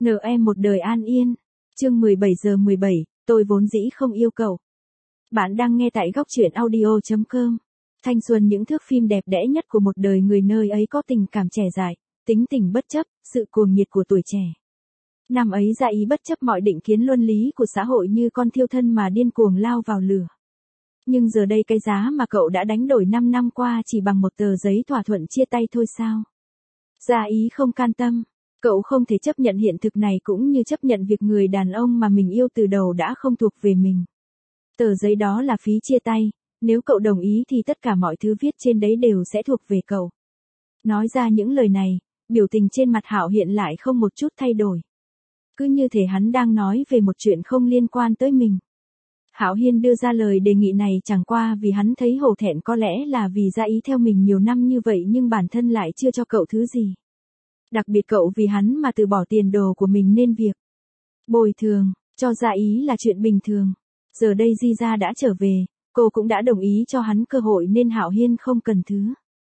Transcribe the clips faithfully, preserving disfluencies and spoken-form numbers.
Nợ em một đời an yên. Chương mười bảy giờ mười bảy, tôi vốn dĩ không yêu cậu. Bạn đang nghe tại góc truyện audio chấm com. Thanh xuân những thước phim đẹp đẽ nhất của một đời người, nơi ấy có tình cảm trẻ dại, tính tình bất chấp, sự cuồng nhiệt của tuổi trẻ. Năm ấy Gia Ý bất chấp mọi định kiến luân lý của xã hội như con thiêu thân mà điên cuồng lao vào lửa. Nhưng giờ đây cái giá mà cậu đã đánh đổi năm năm qua chỉ bằng một tờ giấy thỏa thuận chia tay thôi sao? Gia Ý không can tâm. Cậu không thể chấp nhận hiện thực này, cũng như chấp nhận việc người đàn ông mà mình yêu từ đầu đã không thuộc về mình. Tờ giấy đó là phí chia tay, nếu cậu đồng ý thì tất cả mọi thứ viết trên đấy đều sẽ thuộc về cậu. Nói ra những lời này, biểu tình trên mặt Hạo Hiên lại không một chút thay đổi. Cứ như thể hắn đang nói về một chuyện không liên quan tới mình. Hạo Hiên đưa ra lời đề nghị này chẳng qua vì hắn thấy hổ thẹn, có lẽ là vì Gia Ý theo mình nhiều năm như vậy nhưng bản thân lại chưa cho cậu thứ gì. Đặc biệt cậu vì hắn mà từ bỏ tiền đồ của mình, nên việc bồi thường cho Gia Ý là chuyện bình thường. Giờ đây Di Gia đã trở về, cô cũng đã đồng ý cho hắn cơ hội nên Hạo Hiên không cần thứ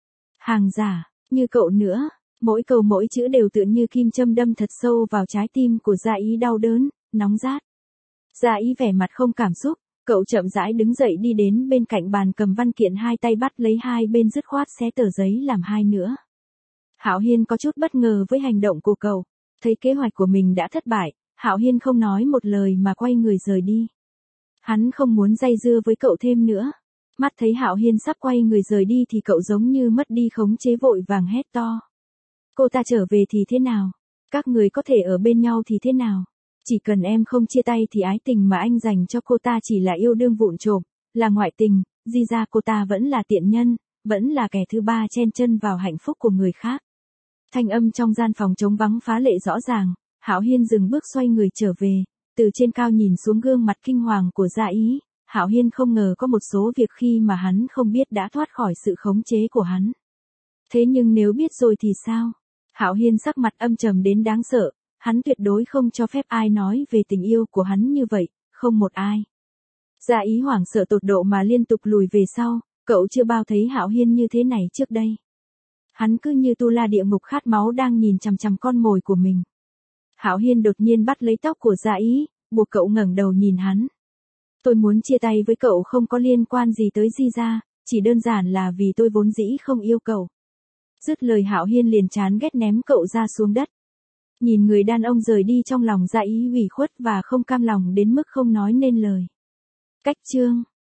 hàng giả như cậu nữa. Mỗi câu mỗi chữ đều tựa như kim châm đâm thật sâu vào trái tim của Gia Ý, đau đớn, nóng rát. Gia Ý vẻ mặt không cảm xúc, cậu chậm rãi đứng dậy đi đến bên cạnh bàn cầm văn kiện, hai tay bắt lấy hai bên dứt khoát xé tờ giấy làm hai nữa. Hạo Hiên có chút bất ngờ với hành động của cậu, thấy kế hoạch của mình đã thất bại, Hạo Hiên không nói một lời mà quay người rời đi. Hắn không muốn dây dưa với cậu thêm nữa. Mắt thấy Hạo Hiên sắp quay người rời đi thì cậu giống như mất đi khống chế, vội vàng hét to. Cô ta trở về thì thế nào? Các người có thể ở bên nhau thì thế nào? Chỉ cần em không chia tay thì ái tình mà anh dành cho cô ta chỉ là yêu đương vụn trộm, là ngoại tình. Di ra cô ta vẫn là tiện nhân, vẫn là kẻ thứ ba chen chân vào hạnh phúc của người khác. Thanh âm trong gian phòng trống vắng phá lệ rõ ràng. Hạo Hiên dừng bước xoay người trở về, từ trên cao nhìn xuống gương mặt kinh hoàng của Gia Ý. Hạo Hiên không ngờ có một số việc khi mà hắn không biết đã thoát khỏi sự khống chế của hắn. Thế nhưng nếu biết rồi thì sao? Hạo Hiên sắc mặt âm trầm đến đáng sợ, hắn tuyệt đối không cho phép ai nói về tình yêu của hắn như vậy, không một ai. Gia Ý hoảng sợ tột độ mà liên tục lùi về sau, cậu chưa bao thấy Hạo Hiên như thế này trước đây. Hắn cứ như tu la địa ngục khát máu đang nhìn chằm chằm con mồi của mình. Hạo Hiên đột nhiên bắt lấy tóc của Gia Ý, buộc cậu ngẩng đầu nhìn hắn. Tôi muốn chia tay với cậu không có liên quan gì tới Di Gia, chỉ đơn giản là vì tôi vốn dĩ không yêu cậu. Dứt lời Hạo Hiên liền chán ghét ném cậu ra xuống đất. Nhìn người đàn ông rời đi, trong lòng Gia Ý ủy khuất và không cam lòng đến mức không nói nên lời. Cách chương